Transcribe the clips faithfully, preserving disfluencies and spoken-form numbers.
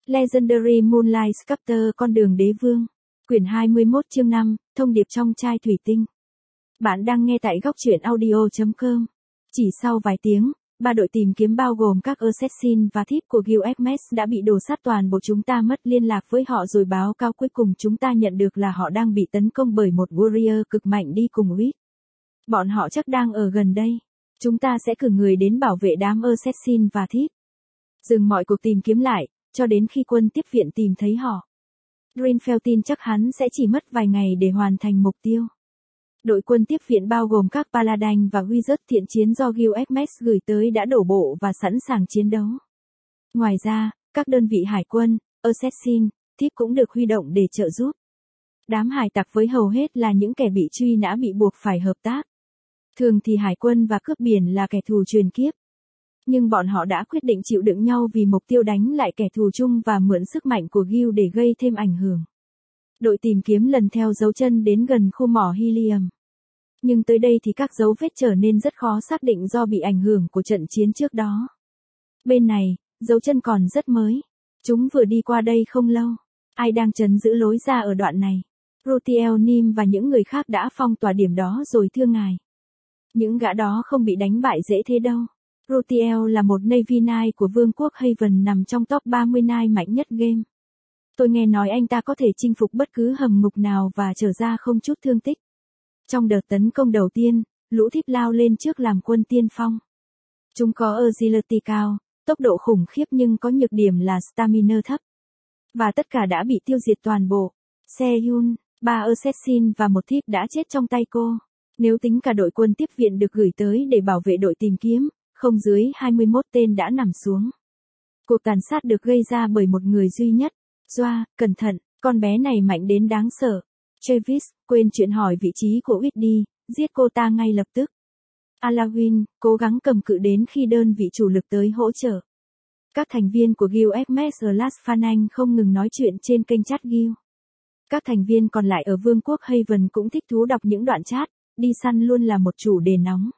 Legendary Moonlight Sculptor Con đường đế vương. Quyển hai mươi mốt chương năm, thông điệp trong chai thủy tinh. Bạn đang nghe tại góc truyện audio chấm com. Chỉ sau vài tiếng, ba đội tìm kiếm bao gồm các assassin và thief của Guild Hermes đã bị đổ sát, toàn bộ chúng ta mất liên lạc với họ rồi báo cáo cuối cùng chúng ta nhận được là họ đang bị tấn công bởi một warrior cực mạnh đi cùng Reed. Bọn họ chắc đang ở gần đây. Chúng ta sẽ cử người đến bảo vệ đám assassin và thief. Dừng mọi cuộc tìm kiếm lại, cho đến khi quân tiếp viện tìm thấy họ. Greenfell tin chắc hắn sẽ chỉ mất vài ngày để hoàn thành mục tiêu. Đội quân tiếp viện bao gồm các Paladin và Wizard thiện chiến do Guild Hermes gửi tới đã đổ bộ và sẵn sàng chiến đấu. Ngoài ra, các đơn vị hải quân, assassin, thief cũng được huy động để trợ giúp. Đám hải tặc với hầu hết là những kẻ bị truy nã bị buộc phải hợp tác. Thường thì hải quân và cướp biển là kẻ thù truyền kiếp. Nhưng bọn họ đã quyết định chịu đựng nhau vì mục tiêu đánh lại kẻ thù chung và mượn sức mạnh của Guild để gây thêm ảnh hưởng. Đội tìm kiếm lần theo dấu chân đến gần khu mỏ helium. Nhưng tới đây thì các dấu vết trở nên rất khó xác định do bị ảnh hưởng của trận chiến trước đó. Bên này, dấu chân còn rất mới. Chúng vừa đi qua đây không lâu. Ai đang trấn giữ lối ra ở đoạn này? Rutiel Nim và những người khác đã phong tỏa điểm đó rồi thưa ngài. Những gã đó không bị đánh bại dễ thế đâu. Rutiel là một Navy Knight của Vương quốc Haven nằm trong top ba mươi Knight mạnh nhất game. Tôi nghe nói anh ta có thể chinh phục bất cứ hầm ngục nào và trở ra không chút thương tích. Trong đợt tấn công đầu tiên, lũ thief lao lên trước làm quân tiên phong. Chúng có agility cao, tốc độ khủng khiếp nhưng có nhược điểm là stamina thấp. Và tất cả đã bị tiêu diệt toàn bộ. Seyun, ba assassin và một thief đã chết trong tay cô. Nếu tính cả đội quân tiếp viện được gửi tới để bảo vệ đội tìm kiếm, không dưới hai mươi mốt tên đã nằm xuống. Cuộc tàn sát được gây ra bởi một người duy nhất. Joa, cẩn thận, con bé này mạnh đến đáng sợ. Travis, quên chuyện hỏi vị trí của Whit đi, giết cô ta ngay lập tức. Alawin, cố gắng cầm cự đến khi đơn vị chủ lực tới hỗ trợ. Các thành viên của Guild Hermes ở Las Phanang không ngừng nói chuyện trên kênh chat Guild. Các thành viên còn lại ở Vương quốc Haven cũng thích thú đọc những đoạn chat, đi săn luôn là một chủ đề nóng.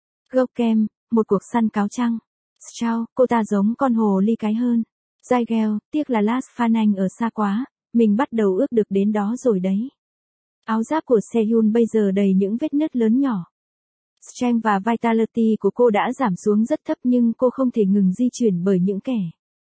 Gokem, một cuộc săn cáo trăng. Strauss, cô ta giống con hồ ly cái hơn. Zygel, tiếc là Las Phanang ở xa quá, mình bắt đầu ước được đến đó rồi đấy. Áo giáp của Seyun bây giờ đầy những vết nứt lớn nhỏ. Strength và Vitality của cô đã giảm xuống rất thấp nhưng cô không thể ngừng di chuyển bởi những kẻ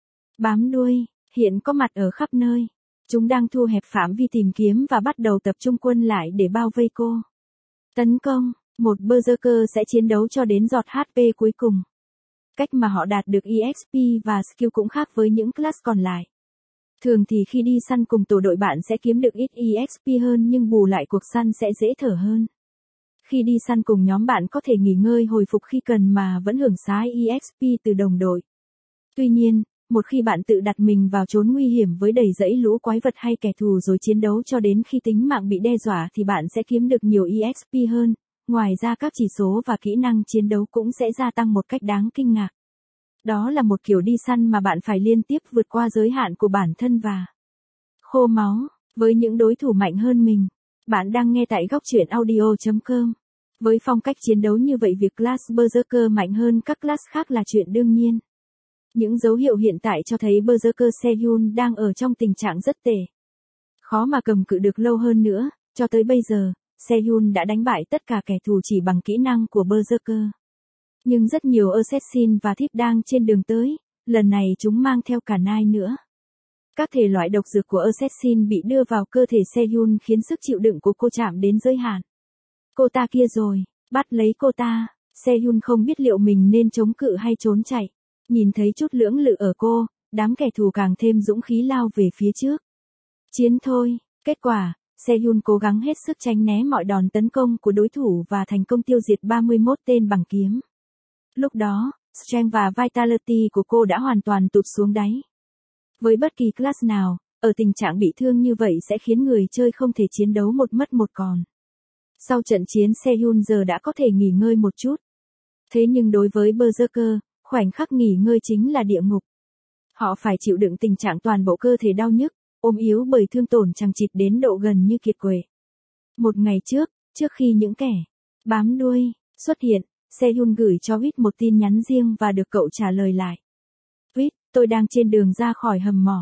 bám đuôi, hiện có mặt ở khắp nơi. Chúng đang thu hẹp phạm vi tìm kiếm và bắt đầu tập trung quân lại để bao vây cô. Tấn công, một berserker sẽ chiến đấu cho đến giọt hát pê cuối cùng. Cách mà họ đạt được e ích pê và skill cũng khác với những class còn lại. Thường thì khi đi săn cùng tổ đội bạn sẽ kiếm được ít e ích pê hơn nhưng bù lại cuộc săn sẽ dễ thở hơn. Khi đi săn cùng nhóm bạn có thể nghỉ ngơi hồi phục khi cần mà vẫn hưởng xái e ích pê từ đồng đội. Tuy nhiên, một khi bạn tự đặt mình vào chốn nguy hiểm với đầy dẫy lũ quái vật hay kẻ thù rồi chiến đấu cho đến khi tính mạng bị đe dọa thì bạn sẽ kiếm được nhiều e ích pê hơn. Ngoài ra các chỉ số và kỹ năng chiến đấu cũng sẽ gia tăng một cách đáng kinh ngạc. Đó là một kiểu đi săn mà bạn phải liên tiếp vượt qua giới hạn của bản thân và khô máu với những đối thủ mạnh hơn mình. Bạn đang nghe tại góc truyện audio chấm com. Với phong cách chiến đấu như vậy việc class Berserker mạnh hơn các class khác là chuyện đương nhiên. Những dấu hiệu hiện tại cho thấy Berserker Seyun đang ở trong tình trạng rất tệ. Khó mà cầm cự được lâu hơn nữa, cho tới bây giờ, Seyun đã đánh bại tất cả kẻ thù chỉ bằng kỹ năng của Berserker. Nhưng rất nhiều assassin và thief đang trên đường tới, lần này chúng mang theo cả nai nữa. Các thể loại độc dược của assassin bị đưa vào cơ thể Seyun khiến sức chịu đựng của cô chạm đến giới hạn. Cô ta kia rồi, bắt lấy cô ta. Seyun không biết liệu mình nên chống cự hay trốn chạy. Nhìn thấy chút lưỡng lự ở cô, đám kẻ thù càng thêm dũng khí lao về phía trước. Chiến thôi, kết quả, Seyun cố gắng hết sức tránh né mọi đòn tấn công của đối thủ và thành công tiêu diệt ba mươi mốt tên bằng kiếm. Lúc đó, Strength và Vitality của cô đã hoàn toàn tụt xuống đáy. Với bất kỳ class nào, ở tình trạng bị thương như vậy sẽ khiến người chơi không thể chiến đấu một mất một còn. Sau trận chiến Seyun giờ đã có thể nghỉ ngơi một chút. Thế nhưng đối với Berserker, khoảnh khắc nghỉ ngơi chính là địa ngục. Họ phải chịu đựng tình trạng toàn bộ cơ thể đau nhức, ốm yếu bởi thương tổn chằng chịt đến độ gần như kiệt quệ. Một ngày trước, trước khi những kẻ bám đuôi xuất hiện, Seyun gửi cho Whit một tin nhắn riêng và được cậu trả lời lại. Whit, tôi đang trên đường ra khỏi hầm mỏ.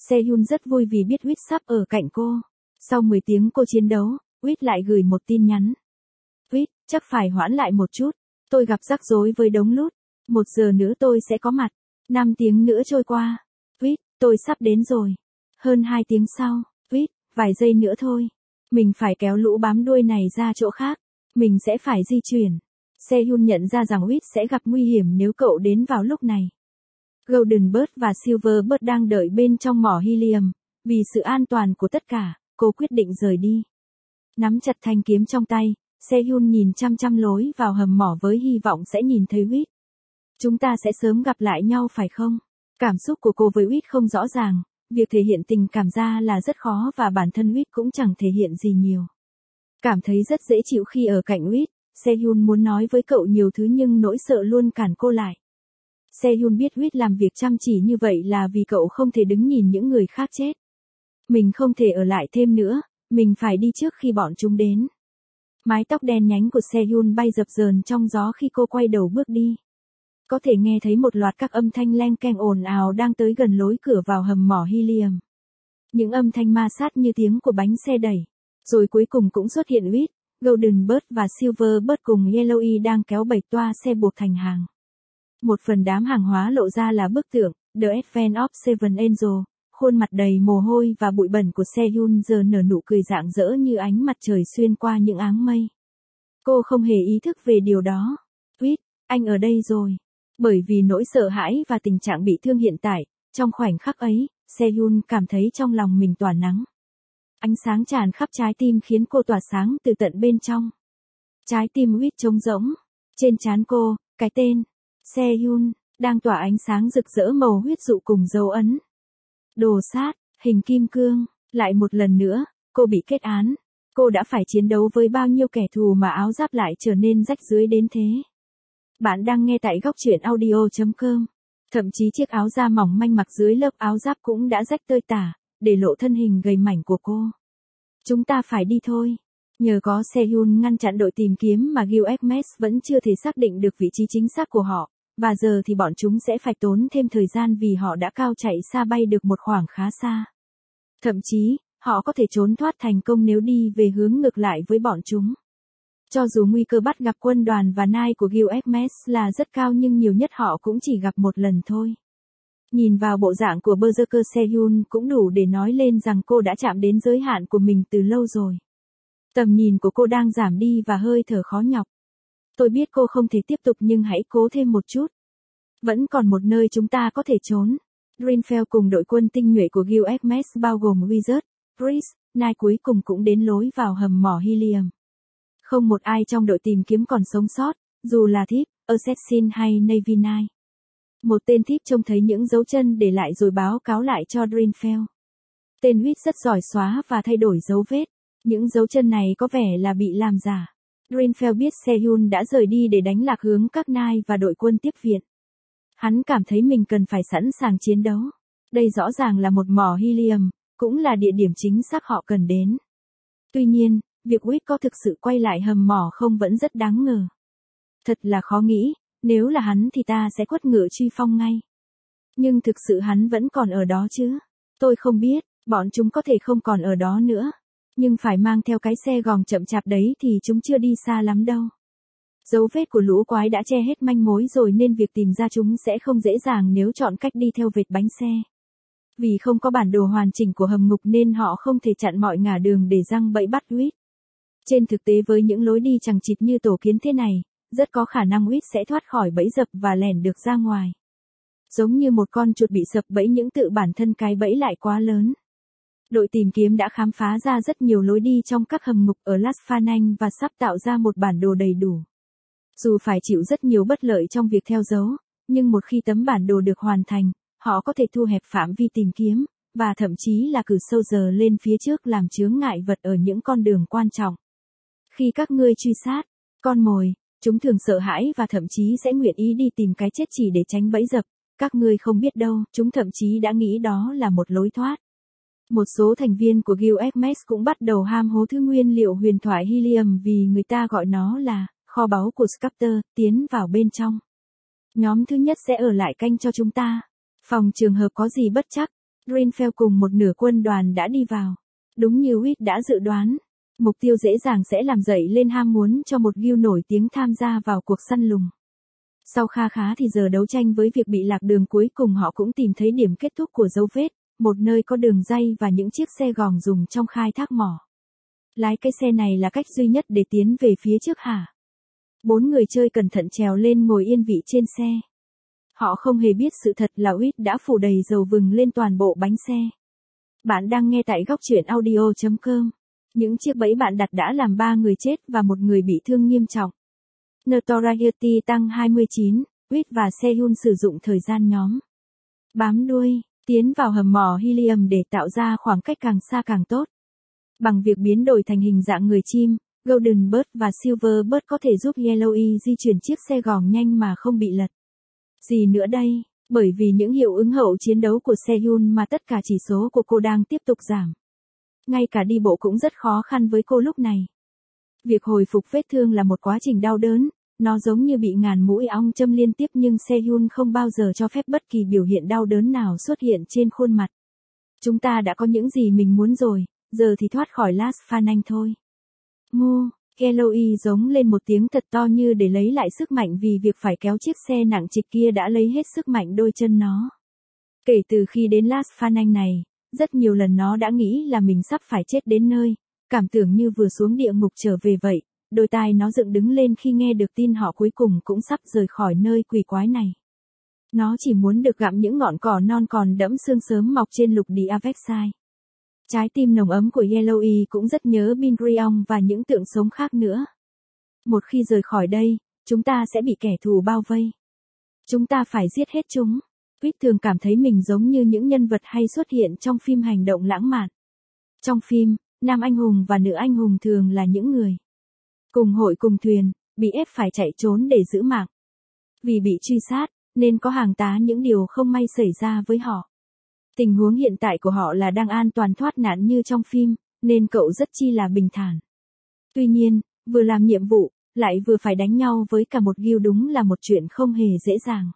Sehun rất vui vì biết Wit sắp ở cạnh cô. Sau mười tiếng cô chiến đấu, Wit lại gửi một tin nhắn. Wit, chắc phải hoãn lại một chút. Tôi gặp rắc rối với đống lút. Một giờ nữa tôi sẽ có mặt. Năm tiếng nữa trôi qua. Wit, tôi sắp đến rồi. Hơn hai tiếng sau. Wit, vài giây nữa thôi. Mình phải kéo lũ bám đuôi này ra chỗ khác. Mình sẽ phải di chuyển. Sehun nhận ra rằng Wit sẽ gặp nguy hiểm nếu cậu đến vào lúc này. Golden Bird và Silver Bird đang đợi bên trong mỏ helium. Vì sự an toàn của tất cả, cô quyết định rời đi. Nắm chặt thanh kiếm trong tay, Sehun nhìn chăm chăm lối vào hầm mỏ với hy vọng sẽ nhìn thấy Wit. Chúng ta sẽ sớm gặp lại nhau phải không? Cảm xúc của cô với Wit không rõ ràng, việc thể hiện tình cảm ra là rất khó và bản thân Wit cũng chẳng thể hiện gì nhiều. Cảm thấy rất dễ chịu khi ở cạnh Wit, Sehun muốn nói với cậu nhiều thứ nhưng nỗi sợ luôn cản cô lại. Sehun biết Wit làm việc chăm chỉ như vậy là vì cậu không thể đứng nhìn những người khác chết. Mình không thể ở lại thêm nữa, mình phải đi trước khi bọn chúng đến. Mái tóc đen nhánh của Sehun bay dập dờn trong gió khi cô quay đầu bước đi. Có thể nghe thấy một loạt các âm thanh leng keng ồn ào đang tới gần lối cửa vào hầm mỏ helium. Những âm thanh ma sát như tiếng của bánh xe đẩy. Rồi cuối cùng cũng xuất hiện Wit, Golden Bird và Silver Bird cùng Yellowy đang kéo bảy toa xe buộc thành hàng. Một phần đám hàng hóa lộ ra là bức tượng, The Advent of Seven Angels, khuôn mặt đầy mồ hôi và bụi bẩn của Sehun giờ nở nụ cười rạng rỡ như ánh mặt trời xuyên qua những áng mây. Cô không hề ý thức về điều đó. Wit, anh ở đây rồi. Bởi vì nỗi sợ hãi và tình trạng bị thương hiện tại, trong khoảnh khắc ấy, Sehun cảm thấy trong lòng mình tỏa nắng. Ánh sáng tràn khắp trái tim khiến cô tỏa sáng từ tận bên trong. Trái tim Wit trống rỗng. Trên trán cô, cái tên Sehun đang tỏa ánh sáng rực rỡ màu huyết dụ cùng dấu ấn. Đồ sát, hình kim cương, lại một lần nữa, cô bị kết án. Cô đã phải chiến đấu với bao nhiêu kẻ thù mà áo giáp lại trở nên rách rưới đến thế. Bạn đang nghe tại góc truyện audio chấm com. Thậm chí chiếc áo da mỏng manh mặc dưới lớp áo giáp cũng đã rách tơi tả, để lộ thân hình gầy mảnh của cô. Chúng ta phải đi thôi. Nhờ có Sehun ngăn chặn đội tìm kiếm mà Gilgamesh vẫn chưa thể xác định được vị trí chính xác của họ, và giờ thì bọn chúng sẽ phải tốn thêm thời gian vì họ đã cao chạy xa bay được một khoảng khá xa. Thậm chí, họ có thể trốn thoát thành công nếu đi về hướng ngược lại với bọn chúng. Cho dù nguy cơ bắt gặp quân đoàn và nai của Gilgamesh là rất cao nhưng nhiều nhất họ cũng chỉ gặp một lần thôi. Nhìn vào bộ dạng của Berserker Sehun cũng đủ để nói lên rằng cô đã chạm đến giới hạn của mình từ lâu rồi. Tầm nhìn của cô đang giảm đi và hơi thở khó nhọc. Tôi biết cô không thể tiếp tục nhưng hãy cố thêm một chút. Vẫn còn một nơi chúng ta có thể trốn. Greenfell cùng đội quân tinh nhuệ của Gilgamesh bao gồm Wizard, Priest, Nai cuối cùng cũng đến lối vào hầm mỏ helium. Không một ai trong đội tìm kiếm còn sống sót, dù là Thief, Assassin hay Navy Nine. Một tên Thief trông thấy những dấu chân để lại rồi báo cáo lại cho Greenfell. Tên Wit rất giỏi xóa và thay đổi dấu vết. Những dấu chân này có vẻ là bị làm giả. Greenfell biết Sehun đã rời đi để đánh lạc hướng các nai và đội quân tiếp viện. Hắn cảm thấy mình cần phải sẵn sàng chiến đấu. Đây rõ ràng là một mỏ helium, cũng là địa điểm chính xác họ cần đến. Tuy nhiên, việc Wit có thực sự quay lại hầm mỏ không vẫn rất đáng ngờ. Thật là khó nghĩ, nếu là hắn thì ta sẽ quất ngựa truy phong ngay. Nhưng thực sự hắn vẫn còn ở đó chứ? Tôi không biết, bọn chúng có thể không còn ở đó nữa. Nhưng phải mang theo cái xe gòng chậm chạp đấy thì chúng chưa đi xa lắm đâu. Dấu vết của lũ quái đã che hết manh mối rồi nên việc tìm ra chúng sẽ không dễ dàng nếu chọn cách đi theo vệt bánh xe. Vì không có bản đồ hoàn chỉnh của hầm ngục nên họ không thể chặn mọi ngả đường để giăng bẫy bắt Wit. Trên thực tế với những lối đi chằng chịt như tổ kiến thế này, rất có khả năng Wit sẽ thoát khỏi bẫy dập và lẻn được ra ngoài. Giống như một con chuột bị sập bẫy những tự bản thân cái bẫy lại quá lớn. Đội tìm kiếm đã khám phá ra rất nhiều lối đi trong các hầm ngục ở Las Phanang và sắp tạo ra một bản đồ đầy đủ. Dù phải chịu rất nhiều bất lợi trong việc theo dấu, nhưng một khi tấm bản đồ được hoàn thành, họ có thể thu hẹp phạm vi tìm kiếm, và thậm chí là cử sâu giờ lên phía trước làm chướng ngại vật ở những con đường quan trọng. Khi các ngươi truy sát con mồi, chúng thường sợ hãi và thậm chí sẽ nguyện ý đi tìm cái chết chỉ để tránh bẫy dập. Các ngươi không biết đâu, chúng thậm chí đã nghĩ đó là một lối thoát. Một số thành viên của Gilgamesh cũng bắt đầu ham hố thứ nguyên liệu huyền thoại helium vì người ta gọi nó là kho báu của Sculptor, tiến vào bên trong. Nhóm thứ nhất sẽ ở lại canh cho chúng ta. Phòng trường hợp có gì bất chắc, Greenfield cùng một nửa quân đoàn đã đi vào. Đúng như Whit đã dự đoán, mục tiêu dễ dàng sẽ làm dậy lên ham muốn cho một Gil nổi tiếng tham gia vào cuộc săn lùng. Sau kha khá thì giờ đấu tranh với việc bị lạc đường, cuối cùng họ cũng tìm thấy điểm kết thúc của dấu vết, một nơi có đường ray và những chiếc xe gòng dùng trong khai thác mỏ. Lái cái xe này là cách duy nhất để tiến về phía trước hả? Bốn người chơi cẩn thận trèo lên ngồi yên vị trên xe. Họ không hề biết sự thật là Whit đã phủ đầy dầu vừng lên toàn bộ bánh xe. Bạn đang nghe tại góc truyện audio chấm com. Những chiếc bẫy bạn đặt đã làm ba người chết và một người bị thương nghiêm trọng. Notoriety tăng hai mươi chín, Whit và Sehun sử dụng thời gian nhóm bám đuôi, tiến vào hầm mỏ helium để tạo ra khoảng cách càng xa càng tốt. Bằng việc biến đổi thành hình dạng người chim, Golden Bird và Silver Bird có thể giúp Yellowy di chuyển chiếc xe gòng nhanh mà không bị lật. Gì nữa đây? Bởi vì những hiệu ứng hậu chiến đấu của Sehun mà tất cả chỉ số của cô đang tiếp tục giảm. Ngay cả đi bộ cũng rất khó khăn với cô lúc này. Việc hồi phục vết thương là một quá trình đau đớn, nó giống như bị ngàn mũi ong châm liên tiếp, nhưng Sehun không bao giờ cho phép bất kỳ biểu hiện đau đớn nào xuất hiện trên khuôn mặt. Chúng ta đã có những gì mình muốn rồi, giờ thì thoát khỏi Las Phanang thôi. Mu, Yellowy giống lên một tiếng thật to như để lấy lại sức mạnh, vì việc phải kéo chiếc xe nặng trịch kia đã lấy hết sức mạnh đôi chân nó. Kể từ khi đến Las Phanang này, rất nhiều lần nó đã nghĩ là mình sắp phải chết đến nơi, cảm tưởng như vừa xuống địa ngục trở về vậy. Đôi tai nó dựng đứng lên khi nghe được tin họ cuối cùng cũng sắp rời khỏi nơi quỷ quái này. Nó chỉ muốn được gặm những ngọn cỏ non còn đẫm sương sớm mọc trên lục địa Avexai. Trái tim nồng ấm của Yellowy cũng rất nhớ Bingriong và những tượng sống khác nữa. Một khi rời khỏi đây, chúng ta sẽ bị kẻ thù bao vây. Chúng ta phải giết hết chúng. Whit thường cảm thấy mình giống như những nhân vật hay xuất hiện trong phim hành động lãng mạn. Trong phim, nam anh hùng và nữ anh hùng thường là những người cùng hội cùng thuyền, bị ép phải chạy trốn để giữ mạng. Vì bị truy sát, nên có hàng tá những điều không may xảy ra với họ. Tình huống hiện tại của họ là đang an toàn thoát nạn như trong phim, nên cậu rất chi là bình thản. Tuy nhiên, vừa làm nhiệm vụ, lại vừa phải đánh nhau với cả một Gil đúng là một chuyện không hề dễ dàng.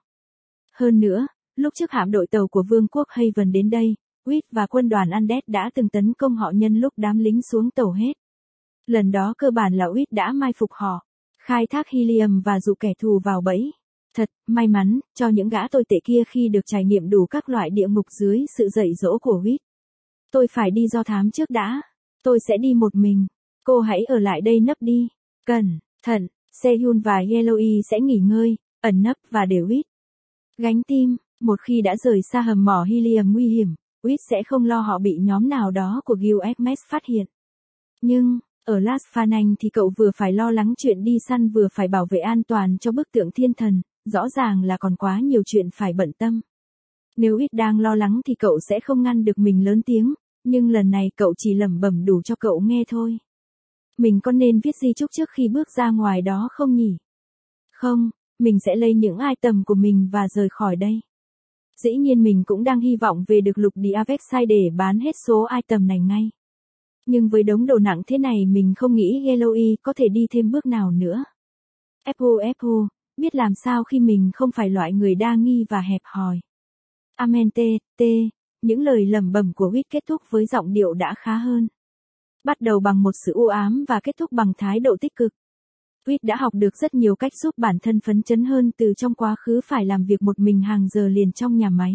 Hơn nữa, lúc trước hạm đội tàu của Vương quốc Haven đến đây, Whit và quân đoàn Undead đã từng tấn công họ nhân lúc đám lính xuống tàu hết. Lần đó cơ bản là Whit đã mai phục họ, khai thác helium và dụ kẻ thù vào bẫy. Thật may mắn cho những gã tồi tệ kia khi được trải nghiệm đủ các loại địa ngục dưới sự dạy dỗ của Whit. Tôi phải đi do thám trước đã. Tôi sẽ đi một mình. Cô hãy ở lại đây nấp đi. Cẩn thận, Sehun và Yellowy sẽ nghỉ ngơi, ẩn nấp và để Whit gánh tim. Một khi đã rời xa hầm mỏ helium nguy hiểm, Whit sẽ không lo họ bị nhóm nào đó của Gil Hermes phát hiện. Nhưng, ở Las Phanang thì cậu vừa phải lo lắng chuyện đi săn vừa phải bảo vệ an toàn cho bức tượng thiên thần, rõ ràng là còn quá nhiều chuyện phải bận tâm. Nếu Whit đang lo lắng thì cậu sẽ không ngăn được mình lớn tiếng, nhưng lần này cậu chỉ lẩm bẩm đủ cho cậu nghe thôi. Mình có nên viết di chúc trước khi bước ra ngoài đó không nhỉ? Không, mình sẽ lấy những item của mình và rời khỏi đây. Dĩ nhiên mình cũng đang hy vọng về được lục địa Avexai để bán hết số item này ngay. Nhưng với đống đồ nặng thế này mình không nghĩ Yellowy có thể đi thêm bước nào nữa. Apple Apple, biết làm sao khi mình không phải loại người đa nghi và hẹp hòi. Amen t, t, những lời lẩm bẩm của Whit kết thúc với giọng điệu đã khá hơn. Bắt đầu bằng một sự u ám và kết thúc bằng thái độ tích cực. Whit đã học được rất nhiều cách giúp bản thân phấn chấn hơn từ trong quá khứ phải làm việc một mình hàng giờ liền trong nhà máy.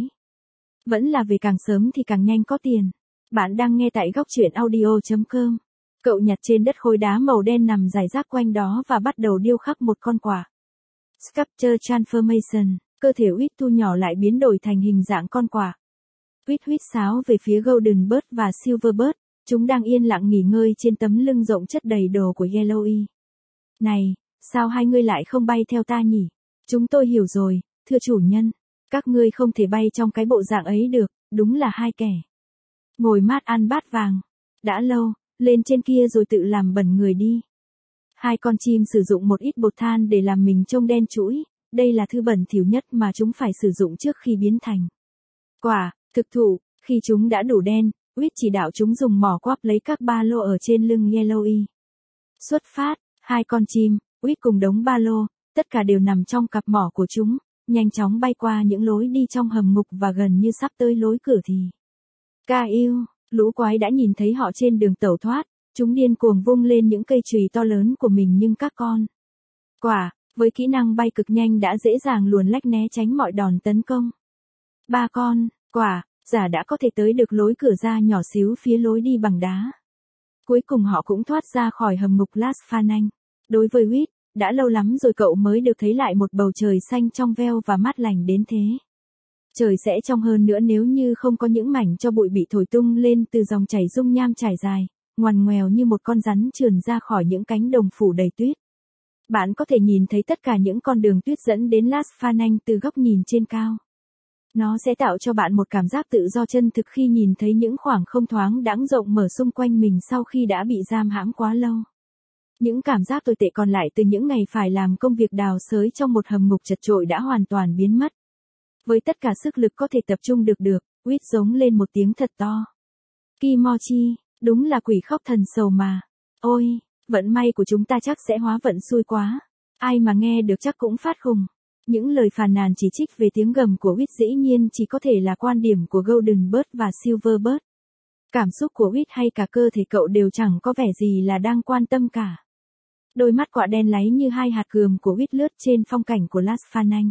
Vẫn là về càng sớm thì càng nhanh có tiền. Bạn đang nghe tại góc truyện audio chấm com. Cậu nhặt trên đất khối đá màu đen nằm rải rác quanh đó và bắt đầu điêu khắc một con quạ. Sculpture Transformation, cơ thể Whit thu nhỏ lại biến đổi thành hình dạng con quạ. Whit huýt sáo về phía Golden Bird và Silver Bird, chúng đang yên lặng nghỉ ngơi trên tấm lưng rộng chất đầy đồ của Yellowy. Này, sao hai ngươi lại không bay theo ta nhỉ? Chúng tôi hiểu rồi, thưa chủ nhân. Các ngươi không thể bay trong cái bộ dạng ấy được, đúng là hai kẻ ngồi mát ăn bát vàng. Đã lâu, lên trên kia rồi tự làm bẩn người đi. Hai con chim sử dụng một ít bột than để làm mình trông đen trũi, đây là thứ bẩn thỉu nhất mà chúng phải sử dụng trước khi biến thành quả thực thụ. Khi chúng đã đủ đen, Whit chỉ đạo chúng dùng mỏ quắp lấy các ba lô ở trên lưng Yellowy. Xuất phát, hai con chim, Whit cùng đống ba lô, tất cả đều nằm trong cặp mỏ của chúng, nhanh chóng bay qua những lối đi trong hầm ngục và gần như sắp tới lối cửa thì Ca yêu, lũ quái đã nhìn thấy họ trên đường tẩu thoát, chúng điên cuồng vung lên những cây chùy to lớn của mình nhưng các con quả, với kỹ năng bay cực nhanh đã dễ dàng luồn lách né tránh mọi đòn tấn công. Ba con quả giả đã có thể tới được lối cửa ra nhỏ xíu phía lối đi bằng đá. Cuối cùng họ cũng thoát ra khỏi hầm ngục Las Phananh. Đối với Whit, đã lâu lắm rồi cậu mới được thấy lại một bầu trời xanh trong veo và mát lành đến thế. Trời sẽ trong hơn nữa nếu như không có những mảnh cho bụi bị thổi tung lên từ dòng chảy dung nham trải dài, ngoằn ngoèo như một con rắn trườn ra khỏi những cánh đồng phủ đầy tuyết. Bạn có thể nhìn thấy tất cả những con đường tuyết dẫn đến Las Phananh từ góc nhìn trên cao. Nó sẽ tạo cho bạn một cảm giác tự do chân thực khi nhìn thấy những khoảng không thoáng đãng rộng mở xung quanh mình sau khi đã bị giam hãm quá lâu. Những cảm giác tồi tệ còn lại từ những ngày phải làm công việc đào xới trong một hầm ngục chật chội đã hoàn toàn biến mất. Với tất cả sức lực có thể tập trung được được, Whit giống lên một tiếng thật to. Kimochi, đúng là quỷ khóc thần sầu mà. Ôi, vận may của chúng ta chắc sẽ hóa vận xui quá. Ai mà nghe được chắc cũng phát khùng. Những lời phàn nàn chỉ trích về tiếng gầm của Whit dĩ nhiên chỉ có thể là quan điểm của Golden Bird và Silver Bird. Cảm xúc của Whit hay cả cơ thể cậu đều chẳng có vẻ gì là đang quan tâm cả. Đôi mắt quạ đen láy như hai hạt cườm của Whit lướt trên phong cảnh của Las Phananh.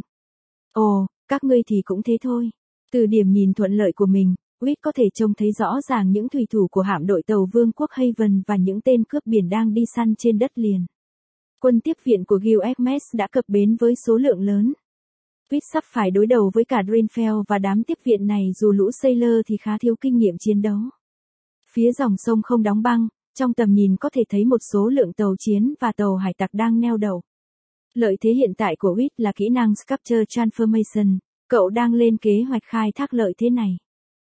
Ồ, các ngươi thì cũng thế thôi. Từ điểm nhìn thuận lợi của mình, Whit có thể trông thấy rõ ràng những thủy thủ của hạm đội tàu Vương quốc Haven và những tên cướp biển đang đi săn trên đất liền. Quân tiếp viện của Gilgamesh đã cập bến với số lượng lớn. Whit sắp phải đối đầu với cả Draenfell và đám tiếp viện này dù lũ sailor thì khá thiếu kinh nghiệm chiến đấu. Phía dòng sông không đóng băng, trong tầm nhìn có thể thấy một số lượng tàu chiến và tàu hải tặc đang neo đậu. Lợi thế hiện tại của Whit là kỹ năng Sculpture Transformation, cậu đang lên kế hoạch khai thác lợi thế này.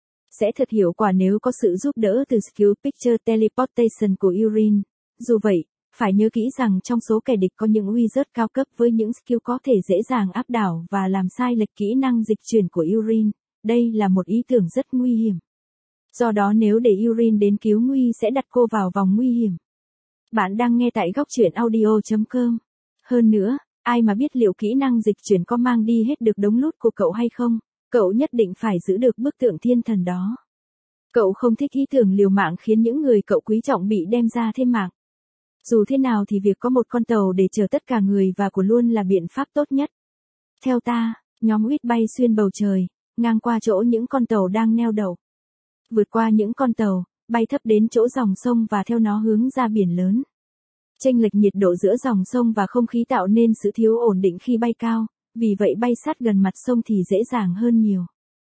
Sẽ thật hiệu quả nếu có sự giúp đỡ từ Skill Picture Teleportation của Urin. Dù vậy, phải nhớ kỹ rằng trong số kẻ địch có những wizard cao cấp với những skill có thể dễ dàng áp đảo và làm sai lệch kỹ năng dịch chuyển của Urin. Đây là một ý tưởng rất nguy hiểm. Do đó nếu để Urin đến cứu nguy sẽ đặt cô vào vòng nguy hiểm. Bạn đang nghe tại góc truyện audio chấm com. Hơn nữa, ai mà biết liệu kỹ năng dịch chuyển có mang đi hết được đống loot của cậu hay không, cậu nhất định phải giữ được bức tượng thiên thần đó. Cậu không thích ý tưởng liều mạng khiến những người cậu quý trọng bị đem ra thêm mạng. Dù thế nào thì việc có một con tàu để chở tất cả người và của luôn là biện pháp tốt nhất. Theo ta, nhóm Whit bay xuyên bầu trời, ngang qua chỗ những con tàu đang neo đậu. Vượt qua những con tàu, bay thấp đến chỗ dòng sông và theo nó hướng ra biển lớn. Chênh lệch nhiệt độ giữa dòng sông và không khí tạo nên sự thiếu ổn định khi bay cao, vì vậy bay sát gần mặt sông thì dễ dàng hơn nhiều.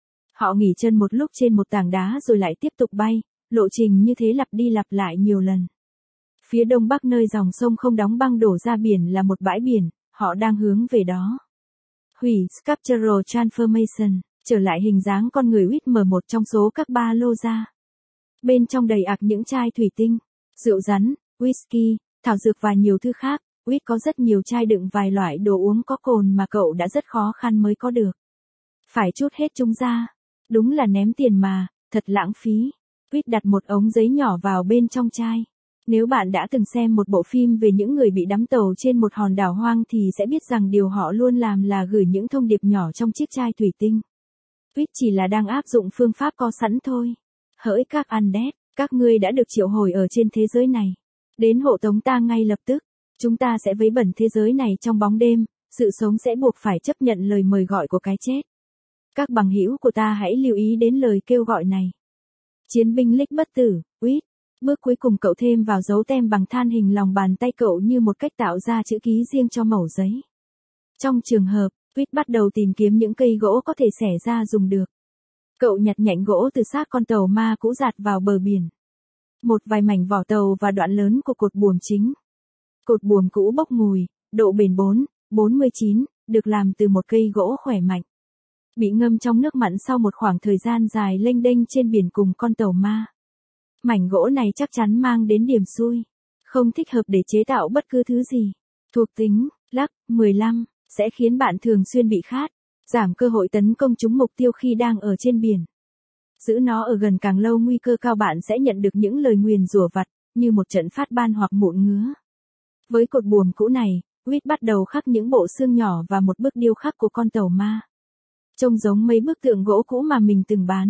Họ nghỉ chân một lúc trên một tảng đá rồi lại tiếp tục bay, lộ trình như thế lặp đi lặp lại nhiều lần. Phía đông bắc nơi dòng sông không đóng băng đổ ra biển là một bãi biển, họ đang hướng về đó. Hủy Sculptural Transformation, trở lại hình dáng con người Whit mở một trong số các ba lô ra. Bên trong đầy ắp những chai thủy tinh, rượu rắn, whisky, thảo dược và nhiều thứ khác. Whit có rất nhiều chai đựng vài loại đồ uống có cồn mà cậu đã rất khó khăn mới có được. Phải trút hết chúng ra. Đúng là ném tiền mà, thật lãng phí. Whit đặt một ống giấy nhỏ vào bên trong chai. Nếu bạn đã từng xem một bộ phim về những người bị đắm tàu trên một hòn đảo hoang thì sẽ biết rằng điều họ luôn làm là gửi những thông điệp nhỏ trong chiếc chai thủy tinh. Whit chỉ là đang áp dụng phương pháp có sẵn thôi. Hỡi các undead, các ngươi đã được triệu hồi ở trên thế giới này. Đến hộ tống ta ngay lập tức. Chúng ta sẽ vấy bẩn thế giới này trong bóng đêm, sự sống sẽ buộc phải chấp nhận lời mời gọi của cái chết. Các bằng hữu của ta hãy lưu ý đến lời kêu gọi này. Chiến binh Lích bất tử, Whit. Bước cuối cùng cậu thêm vào dấu tem bằng than hình lòng bàn tay cậu như một cách tạo ra chữ ký riêng cho mẩu giấy. Trong trường hợp, Whit bắt đầu tìm kiếm những cây gỗ có thể xẻ ra dùng được. Cậu nhặt nhạnh gỗ từ xác con tàu ma cũ dạt vào bờ biển. Một vài mảnh vỏ tàu và đoạn lớn của cột buồm chính. Cột buồm cũ bốc mùi, độ bền bốn, bốn mươi chín, được làm từ một cây gỗ khỏe mạnh. Bị ngâm trong nước mặn sau một khoảng thời gian dài lênh đênh trên biển cùng con tàu ma. Mảnh gỗ này chắc chắn mang đến điểm xui. Không thích hợp để chế tạo bất cứ thứ gì. Thuộc tính, lắc, mười lăm, sẽ khiến bạn thường xuyên bị khát. Giảm cơ hội tấn công trúng mục tiêu khi đang ở trên biển. Giữ nó ở gần càng lâu nguy cơ cao bạn sẽ nhận được những lời nguyền rủa vặt, như một trận phát ban hoặc mụn ngứa. Với cột buồm cũ này, Whit bắt đầu khắc những bộ xương nhỏ và một bức điêu khắc của con tàu ma. Trông giống mấy bức tượng gỗ cũ mà mình từng bán.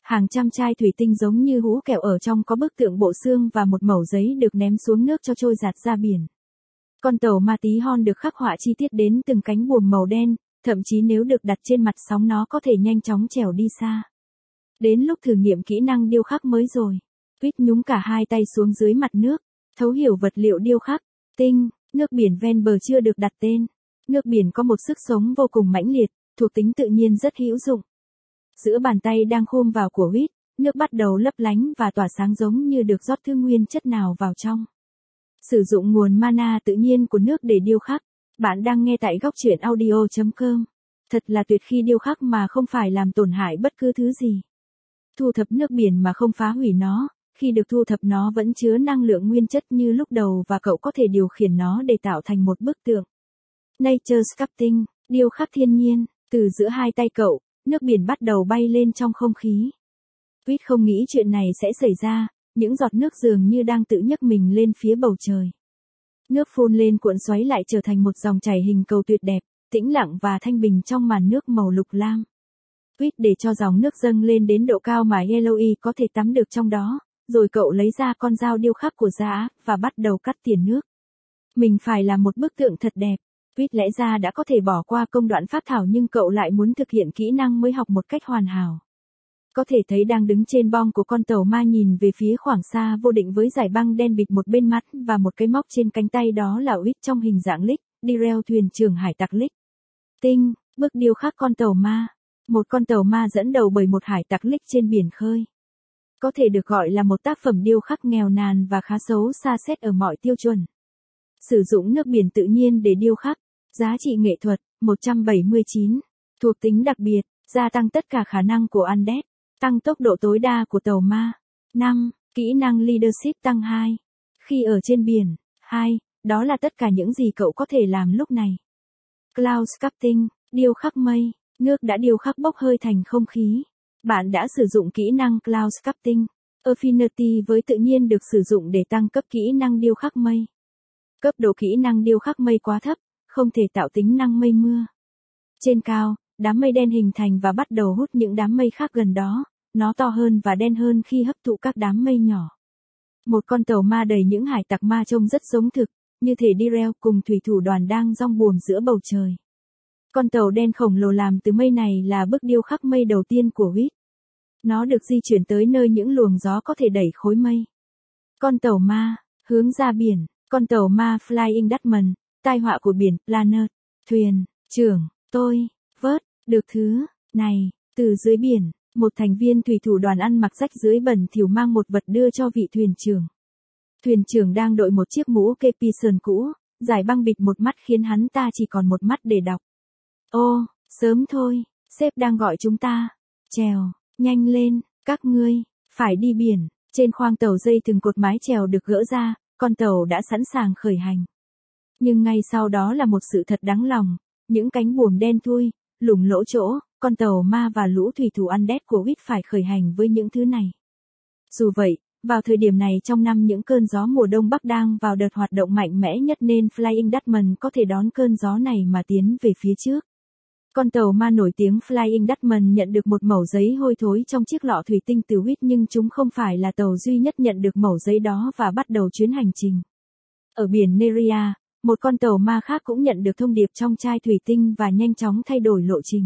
Hàng trăm chai thủy tinh giống như hũ kẹo ở trong có bức tượng bộ xương và một mẩu giấy được ném xuống nước cho trôi dạt ra biển. Con tàu ma tí hon được khắc họa chi tiết đến từng cánh buồm màu đen, thậm chí nếu được đặt trên mặt sóng nó có thể nhanh chóng trèo đi xa. Đến lúc thử nghiệm kỹ năng điêu khắc mới rồi. Quýt nhúng cả hai tay xuống dưới mặt nước, thấu hiểu vật liệu điêu khắc. Tinh, nước biển ven bờ chưa được đặt tên. Nước biển có một sức sống vô cùng mãnh liệt, thuộc tính tự nhiên rất hữu dụng. Giữa bàn tay đang khum vào của Quýt, nước bắt đầu lấp lánh và tỏa sáng giống như được rót thứ nguyên chất nào vào trong. Sử dụng nguồn mana tự nhiên của nước để điêu khắc. Bạn đang nghe tại góc truyện audio chấm com. Thật là tuyệt khi điêu khắc mà không phải làm tổn hại bất cứ thứ gì. Thu thập nước biển mà không phá hủy nó, khi được thu thập nó vẫn chứa năng lượng nguyên chất như lúc đầu và cậu có thể điều khiển nó để tạo thành một bức tượng. Nature Sculpting, điêu khắc thiên nhiên, từ giữa hai tay cậu, nước biển bắt đầu bay lên trong không khí. Quýt không nghĩ chuyện này sẽ xảy ra, những giọt nước dường như đang tự nhấc mình lên phía bầu trời. Nước phun lên cuộn xoáy lại trở thành một dòng chảy hình cầu tuyệt đẹp, tĩnh lặng và thanh bình trong màn nước màu lục lam. Quýt để cho dòng nước dâng lên đến độ cao mà Eloy có thể tắm được trong đó, rồi cậu lấy ra con dao điêu khắc của Giá và bắt đầu cắt tỉa nước. Mình phải làm một bức tượng thật đẹp. Quýt lẽ ra đã có thể bỏ qua công đoạn phác thảo nhưng cậu lại muốn thực hiện kỹ năng mới học một cách hoàn hảo. Có thể thấy đang đứng trên bong của con tàu ma nhìn về phía khoảng xa vô định với dải băng đen bịt một bên mắt và một cái móc trên cánh tay đó là Quýt trong hình dạng Lick, Derail thuyền trưởng hải tặc Lick. Tinh, bức điêu khắc con tàu ma. Một con tàu ma dẫn đầu bởi một hải tặc Lick trên biển khơi. Có thể được gọi là một tác phẩm điêu khắc nghèo nàn và khá xấu xa xét ở mọi tiêu chuẩn. Sử dụng nước biển tự nhiên để điêu khắc. Giá trị nghệ thuật, một trăm bảy mươi chín. Thuộc tính đặc biệt, gia tăng tất cả khả năng của Undead. Tăng tốc độ tối đa của tàu ma. năm. Kỹ năng Leadership tăng hai. Khi ở trên biển. hai. Đó là tất cả những gì cậu có thể làm lúc này. Cloud Sculpting, điêu khắc mây. Nước đã điêu khắc bốc hơi thành không khí. Bạn đã sử dụng kỹ năng Cloud Sculpting. Affinity với tự nhiên được sử dụng để tăng cấp kỹ năng điêu khắc mây. Cấp độ kỹ năng điêu khắc mây quá thấp, không thể tạo tính năng mây mưa. Trên cao, đám mây đen hình thành và bắt đầu hút những đám mây khác gần đó, nó to hơn và đen hơn khi hấp thụ các đám mây nhỏ. Một con tàu ma đầy những hải tặc ma trông rất giống thực, như thể Derail cùng thủy thủ đoàn đang dong buồm giữa bầu trời. Con tàu đen khổng lồ làm từ mây này là bức điêu khắc mây đầu tiên của Quýt. Nó được di chuyển tới nơi những luồng gió có thể đẩy khối mây. Con tàu ma, hướng ra biển, con tàu ma Flying Dutchman, tai họa của biển, Planet, thuyền, trưởng, tôi, vớt, được thứ, này, từ dưới biển, một thành viên thủy thủ đoàn ăn mặc rách rưới bẩn thỉu mang một vật đưa cho vị thuyền trưởng. Thuyền trưởng đang đội một chiếc mũ Capison cũ, giải băng bịt một mắt khiến hắn ta chỉ còn một mắt để đọc. Ô, sớm thôi, sếp đang gọi chúng ta. Chèo, nhanh lên, các ngươi, phải đi biển. Trên khoang tàu dây từng cột mái chèo được gỡ ra, con tàu đã sẵn sàng khởi hành. Nhưng ngay sau đó là một sự thật đáng lòng, những cánh buồm đen thui, lủng lỗ chỗ, con tàu ma và lũ thủy thủ Undead của Quýt phải khởi hành với những thứ này. Dù vậy, vào thời điểm này trong năm những cơn gió mùa đông bắc đang vào đợt hoạt động mạnh mẽ nhất nên Flying Dutchman có thể đón cơn gió này mà tiến về phía trước. Con tàu ma nổi tiếng Flying Dutchman nhận được một mẩu giấy hôi thối trong chiếc lọ thủy tinh từ Quýt nhưng chúng không phải là tàu duy nhất nhận được mẩu giấy đó và bắt đầu chuyến hành trình. Ở biển Neria, một con tàu ma khác cũng nhận được thông điệp trong chai thủy tinh và nhanh chóng thay đổi lộ trình.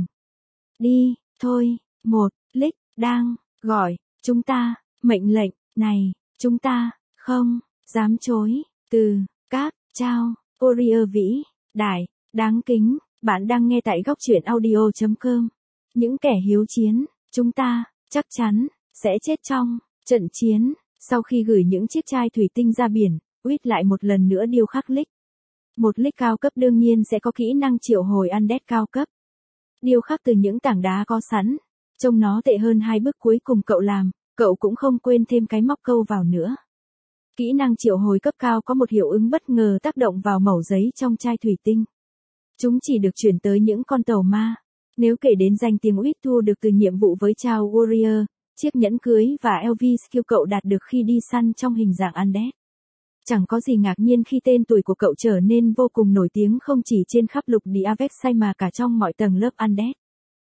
Đi, thôi, một, Lick, đang, gọi, chúng ta, mệnh lệnh, này, chúng ta, không, dám chối, từ, các, trao, Warrior vĩ, đại, đáng kính, bạn đang nghe tại góc truyện audio chấm com. Những kẻ hiếu chiến, chúng ta, chắc chắn, sẽ chết trong, trận chiến, sau khi gửi những chiếc chai thủy tinh ra biển, Quýt lại một lần nữa điêu khắc Lick. Một Lick cao cấp đương nhiên sẽ có kỹ năng triệu hồi Undead cao cấp. Điêu khắc từ những tảng đá có sẵn. Trông nó tệ hơn hai bước cuối cùng cậu làm, cậu cũng không quên thêm cái móc câu vào nữa. Kỹ năng triệu hồi cấp cao có một hiệu ứng bất ngờ tác động vào mẩu giấy trong chai thủy tinh. Chúng chỉ được chuyển tới những con tàu ma. Nếu kể đến danh tiếng Quýt thu được từ nhiệm vụ với Chao Warrior, chiếc nhẫn cưới và lờ vê skill cậu đạt được khi đi săn trong hình dạng Undead. Chẳng có gì ngạc nhiên khi tên tuổi của cậu trở nên vô cùng nổi tiếng không chỉ trên khắp lục địa Avexai mà cả trong mọi tầng lớp Undead.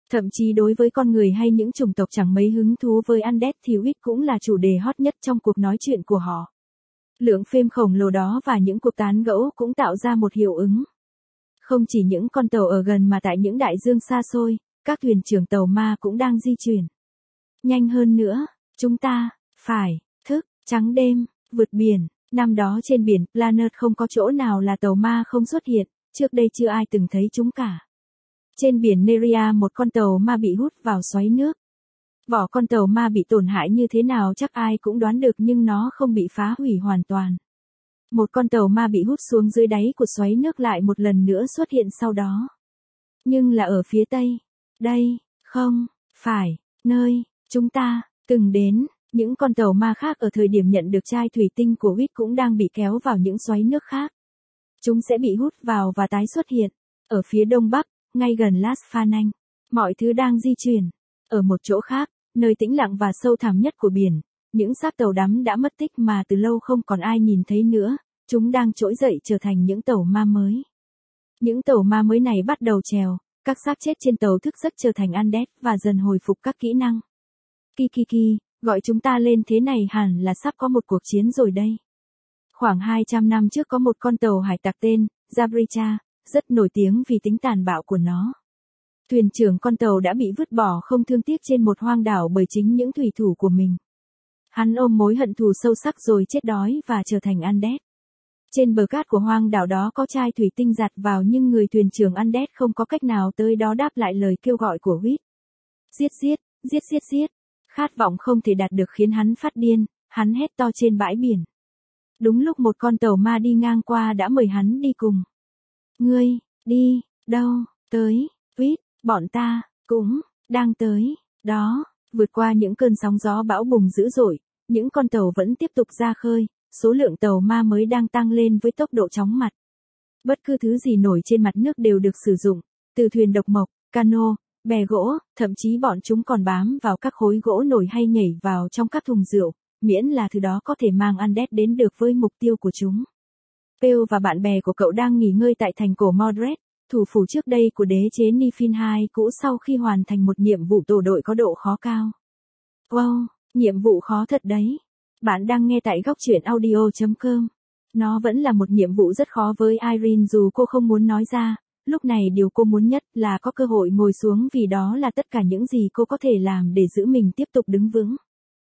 Thậm chí đối với con người hay những chủng tộc chẳng mấy hứng thú với Undead thì Witch cũng là chủ đề hot nhất trong cuộc nói chuyện của họ. Lượng phim khổng lồ đó và những cuộc tán gẫu cũng tạo ra một hiệu ứng. Không chỉ những con tàu ở gần mà tại những đại dương xa xôi, các thuyền trưởng tàu ma cũng đang di chuyển. Nhanh hơn nữa, chúng ta phải thức trắng đêm, vượt biển. Năm đó trên biển Planet không có chỗ nào là tàu ma không xuất hiện, trước đây chưa ai từng thấy chúng cả. Trên biển Neria một con tàu ma bị hút vào xoáy nước. Vỏ con tàu ma bị tổn hại như thế nào chắc ai cũng đoán được nhưng nó không bị phá hủy hoàn toàn. Một con tàu ma bị hút xuống dưới đáy của xoáy nước lại một lần nữa xuất hiện sau đó. Nhưng là ở phía tây. Đây, không, phải, nơi, chúng ta, từng đến. Những con tàu ma khác ở thời điểm nhận được chai thủy tinh của Witch cũng đang bị kéo vào những xoáy nước khác. Chúng sẽ bị hút vào và tái xuất hiện. Ở phía đông bắc, ngay gần Las Phanang. Mọi thứ đang di chuyển. Ở một chỗ khác, nơi tĩnh lặng và sâu thẳm nhất của biển, những xác tàu đắm đã mất tích mà từ lâu không còn ai nhìn thấy nữa, chúng đang trỗi dậy trở thành những tàu ma mới. Những tàu ma mới này bắt đầu trèo, các xác chết trên tàu thức giấc trở thành Undead và dần hồi phục các kỹ năng. Kikiki, gọi chúng ta lên thế này hẳn là sắp có một cuộc chiến rồi đây. Khoảng hai trăm năm trước có một con tàu hải tặc tên Zabricha, rất nổi tiếng vì tính tàn bạo của nó. Thuyền trưởng con tàu đã bị vứt bỏ không thương tiếc trên một hoang đảo bởi chính những thủy thủ của mình. Hắn ôm mối hận thù sâu sắc rồi chết đói và trở thành Undead. Trên bờ cát của hoang đảo đó có chai thủy tinh giạt vào nhưng người thuyền trưởng Undead không có cách nào tới đó đáp lại lời kêu gọi của Witch. Giết giết, giết giết giết. Khát vọng không thể đạt được khiến hắn phát điên, hắn hét to trên bãi biển. Đúng lúc một con tàu ma đi ngang qua đã mời hắn đi cùng. Ngươi, đi, đâu, tới, Witch, bọn ta, cũng, đang tới, đó, vượt qua những cơn sóng gió bão bùng dữ dội, những con tàu vẫn tiếp tục ra khơi, số lượng tàu ma mới đang tăng lên với tốc độ chóng mặt. Bất cứ thứ gì nổi trên mặt nước đều được sử dụng, từ thuyền độc mộc, cano, bè gỗ, thậm chí bọn chúng còn bám vào các khối gỗ nổi hay nhảy vào trong các thùng rượu, miễn là thứ đó có thể mang Undead đến được với mục tiêu của chúng. Pale và bạn bè của cậu đang nghỉ ngơi tại thành cổ Mordred, thủ phủ trước đây của đế chế Niflheim cũ sau khi hoàn thành một nhiệm vụ tổ đội có độ khó cao. Wow, nhiệm vụ khó thật đấy. Bạn đang nghe tại góc truyện audio chấm com. Nó vẫn là một nhiệm vụ rất khó với Irene dù cô không muốn nói ra, lúc này điều cô muốn nhất là có cơ hội ngồi xuống vì đó là tất cả những gì cô có thể làm để giữ mình tiếp tục đứng vững.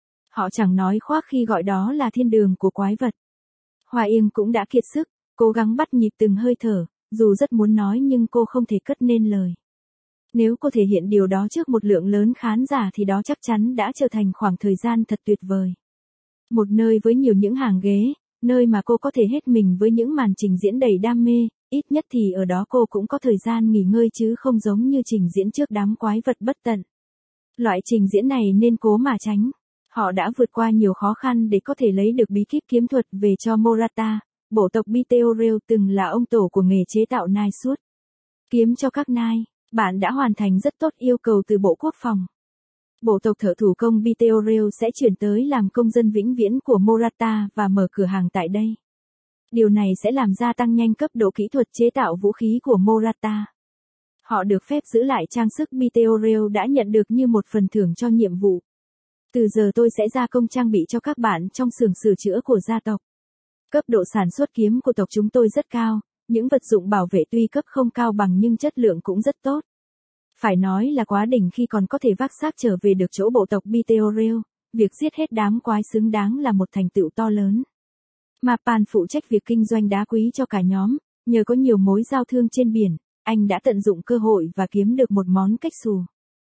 Họ chẳng nói khoác khi gọi đó là thiên đường của quái vật. Hoa Yên cũng đã kiệt sức, cố gắng bắt nhịp từng hơi thở, dù rất muốn nói nhưng cô không thể cất nên lời. Nếu cô thể hiện điều đó trước một lượng lớn khán giả thì đó chắc chắn đã trở thành khoảng thời gian thật tuyệt vời. Một nơi với nhiều những hàng ghế, nơi mà cô có thể hết mình với những màn trình diễn đầy đam mê, ít nhất thì ở đó cô cũng có thời gian nghỉ ngơi chứ không giống như trình diễn trước đám quái vật bất tận. Loại trình diễn này nên cố mà tránh. Họ đã vượt qua nhiều khó khăn để có thể lấy được bí kíp kiếm thuật về cho Morata, bộ tộc Biteorel từng là ông tổ của nghề chế tạo nai suốt. Kiếm cho các nai, bạn đã hoàn thành rất tốt yêu cầu từ Bộ Quốc phòng. Bộ tộc thợ thủ công Biteorel sẽ chuyển tới làm công dân vĩnh viễn của Morata và mở cửa hàng tại đây. Điều này sẽ làm gia tăng nhanh cấp độ kỹ thuật chế tạo vũ khí của Morata. Họ được phép giữ lại trang sức Biteorel đã nhận được như một phần thưởng cho nhiệm vụ. Từ giờ tôi sẽ gia công trang bị cho các bạn trong xưởng sửa chữa của gia tộc. Cấp độ sản xuất kiếm của tộc chúng tôi rất cao, những vật dụng bảo vệ tuy cấp không cao bằng nhưng chất lượng cũng rất tốt. Phải nói là quá đỉnh khi còn có thể vác xác trở về được chỗ bộ tộc Biteorel, việc giết hết đám quái xứng đáng là một thành tựu to lớn. Mapan phụ trách việc kinh doanh đá quý cho cả nhóm, nhờ có nhiều mối giao thương trên biển, anh đã tận dụng cơ hội và kiếm được một món cách xù.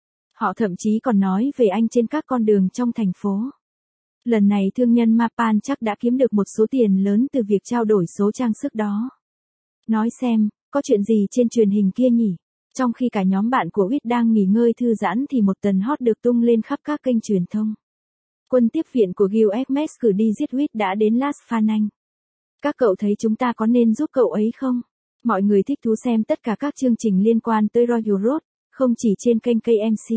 Họ thậm chí còn nói về anh trên các con đường trong thành phố. Lần này thương nhân Mapan chắc đã kiếm được một số tiền lớn từ việc trao đổi số trang sức đó. Nói xem, có chuyện gì trên truyền hình kia nhỉ? Trong khi cả nhóm bạn của Witch đang nghỉ ngơi thư giãn thì một tần hot được tung lên khắp các kênh truyền thông. Quân tiếp viện của Gilgamesh cử đi giết Witch đã đến Las Phanang. Các cậu thấy chúng ta có nên giúp cậu ấy không? Mọi người thích thú xem tất cả các chương trình liên quan tới Royal Road, không chỉ trên kênh ca em xê.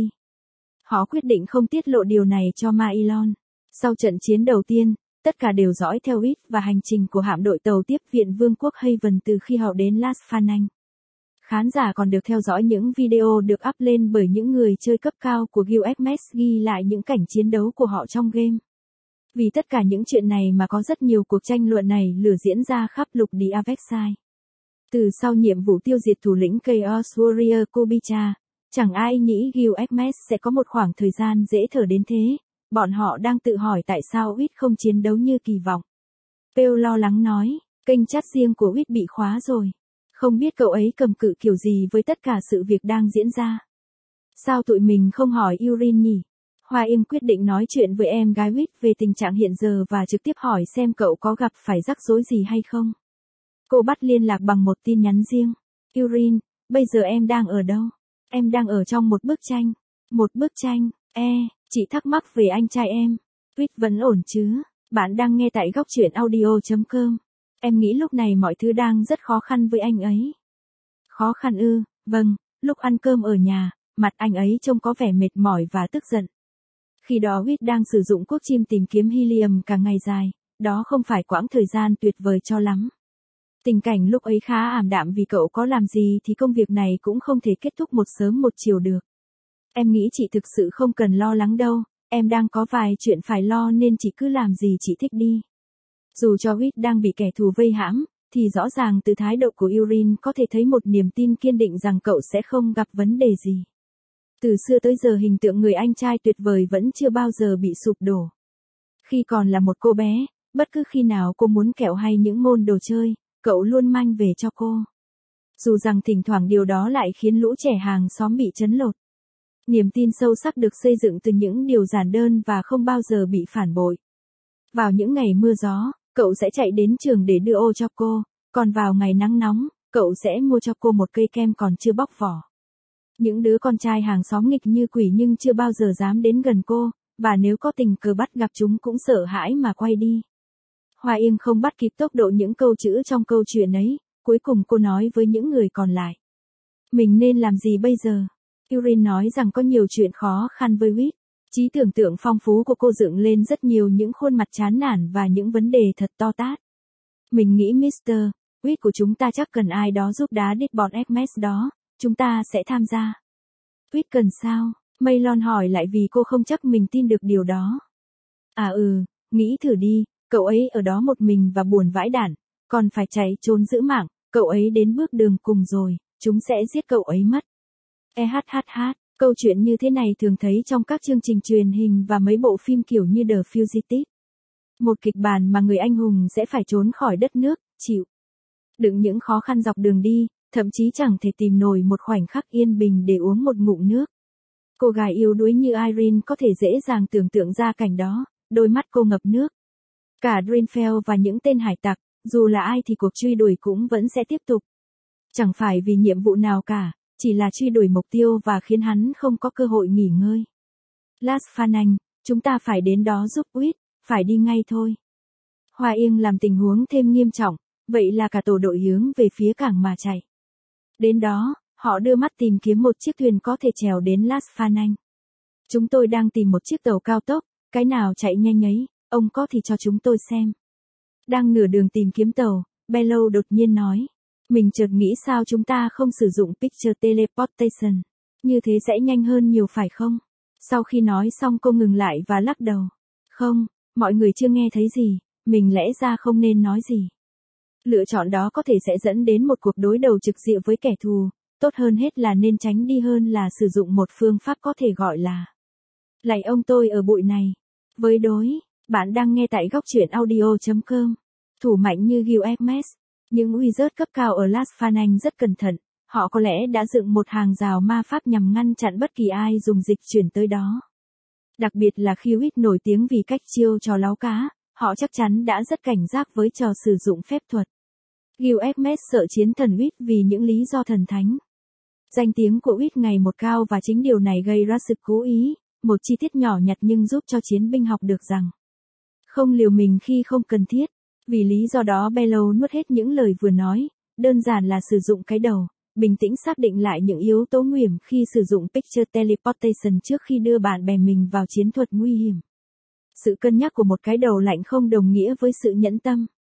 Họ quyết định không tiết lộ điều này cho Ma Elon. Sau trận chiến đầu tiên, tất cả đều dõi theo Witch và hành trình của hạm đội tàu tiếp viện Vương quốc Haven từ khi họ đến Las Phanang. Khán giả còn được theo dõi những video được up lên bởi những người chơi cấp cao của Guild of Max ghi lại những cảnh chiến đấu của họ trong game. Vì tất cả những chuyện này mà có rất nhiều cuộc tranh luận này lửa diễn ra khắp lục địa Avexai. Từ sau nhiệm vụ tiêu diệt thủ lĩnh Chaos Warrior Kubicha, chẳng ai nghĩ Guild of Max sẽ có một khoảng thời gian dễ thở đến thế. Bọn họ đang tự hỏi tại sao Wit không chiến đấu như kỳ vọng. Pale lo lắng nói, kênh chat riêng của Wit bị khóa rồi. Không biết cậu ấy cầm cự kiểu gì với tất cả sự việc đang diễn ra. Sao tụi mình không hỏi Yurin nhỉ? Hoa Yên quyết định nói chuyện với em gái Wit về tình trạng hiện giờ và trực tiếp hỏi xem cậu có gặp phải rắc rối gì hay không. Cô bắt liên lạc bằng một tin nhắn riêng. Yurin, bây giờ em đang ở đâu? Em đang ở trong một bức tranh. Một bức tranh, e, chị thắc mắc về anh trai em. Wit vẫn ổn chứ? Bạn đang nghe tại góc truyện audio chấm com. Em nghĩ lúc này mọi thứ đang rất khó khăn với anh ấy. Khó khăn ư, vâng, lúc ăn cơm ở nhà, mặt anh ấy trông có vẻ mệt mỏi và tức giận. Khi đó Wit đang sử dụng cuốc chim tìm kiếm helium cả ngày dài, đó không phải quãng thời gian tuyệt vời cho lắm. Tình cảnh lúc ấy khá ảm đạm vì cậu có làm gì thì công việc này cũng không thể kết thúc một sớm một chiều được. Em nghĩ chị thực sự không cần lo lắng đâu, em đang có vài chuyện phải lo nên chị cứ làm gì chị thích đi. Dù cho Wit đang bị kẻ thù vây hãm, thì rõ ràng từ thái độ của Yurin có thể thấy một niềm tin kiên định rằng cậu sẽ không gặp vấn đề gì. Từ xưa tới giờ hình tượng người anh trai tuyệt vời vẫn chưa bao giờ bị sụp đổ. Khi còn là một cô bé, bất cứ khi nào cô muốn kẹo hay những môn đồ chơi, cậu luôn mang về cho cô. Dù rằng thỉnh thoảng điều đó lại khiến lũ trẻ hàng xóm bị chấn lột. Niềm tin sâu sắc được xây dựng từ những điều giản đơn và không bao giờ bị phản bội. Vào những ngày mưa gió, cậu sẽ chạy đến trường để đưa ô cho cô, còn vào ngày nắng nóng, cậu sẽ mua cho cô một cây kem còn chưa bóc vỏ. Những đứa con trai hàng xóm nghịch như quỷ nhưng chưa bao giờ dám đến gần cô, và nếu có tình cờ bắt gặp chúng cũng sợ hãi mà quay đi. Hoa Yên không bắt kịp tốc độ những câu chữ trong câu chuyện ấy, cuối cùng cô nói với những người còn lại. Mình nên làm gì bây giờ? Yurin nói rằng có nhiều chuyện khó khăn với Wit. Trí tưởng tượng phong phú của cô dựng lên rất nhiều những khuôn mặt chán nản và những vấn đề thật to tát. Mình nghĩ mít-tơ Wit của chúng ta chắc cần ai đó giúp đá đít bọn ép em ét đó, chúng ta sẽ tham gia. Wit cần sao? Maylon hỏi lại vì cô không chắc mình tin được điều đó. À ừ, nghĩ thử đi, cậu ấy ở đó một mình và buồn vãi đản, còn phải chạy trốn giữ mạng, cậu ấy đến bước đường cùng rồi, chúng sẽ giết cậu ấy mất. EHHH, câu chuyện như thế này thường thấy trong các chương trình truyền hình và mấy bộ phim kiểu như The Fugitive. Một kịch bản mà người anh hùng sẽ phải trốn khỏi đất nước, chịu đựng những khó khăn dọc đường đi, thậm chí chẳng thể tìm nổi một khoảnh khắc yên bình để uống một ngụm nước. Cô gái yếu đuối như Irene có thể dễ dàng tưởng tượng ra cảnh đó, đôi mắt cô ngập nước. Cả Drinfeld và những tên hải tặc, dù là ai thì cuộc truy đuổi cũng vẫn sẽ tiếp tục. Chẳng phải vì nhiệm vụ nào cả, chỉ là truy đuổi mục tiêu và khiến hắn không có cơ hội nghỉ ngơi. Las Phananh, chúng ta phải đến đó giúp Wit, phải đi ngay thôi. Hoa Yên làm tình huống thêm nghiêm trọng, vậy là cả tổ đội hướng về phía cảng mà chạy. Đến đó, họ đưa mắt tìm kiếm một chiếc thuyền có thể trèo đến Las Phananh. Chúng tôi đang tìm một chiếc tàu cao tốc, cái nào chạy nhanh ấy, ông có thì cho chúng tôi xem. Đang nửa đường tìm kiếm tàu, Bellow đột nhiên nói. Mình chợt nghĩ sao chúng ta không sử dụng Picture Teleportation. Như thế sẽ nhanh hơn nhiều phải không? Sau khi nói xong cô ngừng lại và lắc đầu. Không, mọi người chưa nghe thấy gì, mình lẽ ra không nên nói gì. Lựa chọn đó có thể sẽ dẫn đến một cuộc đối đầu trực diện với kẻ thù, tốt hơn hết là nên tránh đi hơn là sử dụng một phương pháp có thể gọi là lạy ông tôi ở bụi này. Với đối, bạn đang nghe tại góc truyện audio chấm com. Thủ mạnh như Guild of Max, những wizard cấp cao ở Las Phananh rất cẩn thận, họ có lẽ đã dựng một hàng rào ma pháp nhằm ngăn chặn bất kỳ ai dùng dịch chuyển tới đó. Đặc biệt là khi Wit nổi tiếng vì cách chiêu trò láu cá, họ chắc chắn đã rất cảnh giác với trò sử dụng phép thuật. Guild of Max sợ chiến thần Wit vì những lý do thần thánh. Danh tiếng của Wit ngày một cao và chính điều này gây ra sự cố ý, một chi tiết nhỏ nhặt nhưng giúp cho chiến binh học được rằng không liều mình khi không cần thiết. Vì lý do đó Bellow nuốt hết những lời vừa nói, đơn giản là sử dụng cái đầu, bình tĩnh xác định lại những yếu tố nguy hiểm khi sử dụng Picture Teleportation trước khi đưa bạn bè mình vào chiến thuật nguy hiểm. Sự cân nhắc của một cái đầu lạnh không đồng nghĩa với sự nhẫn tâm.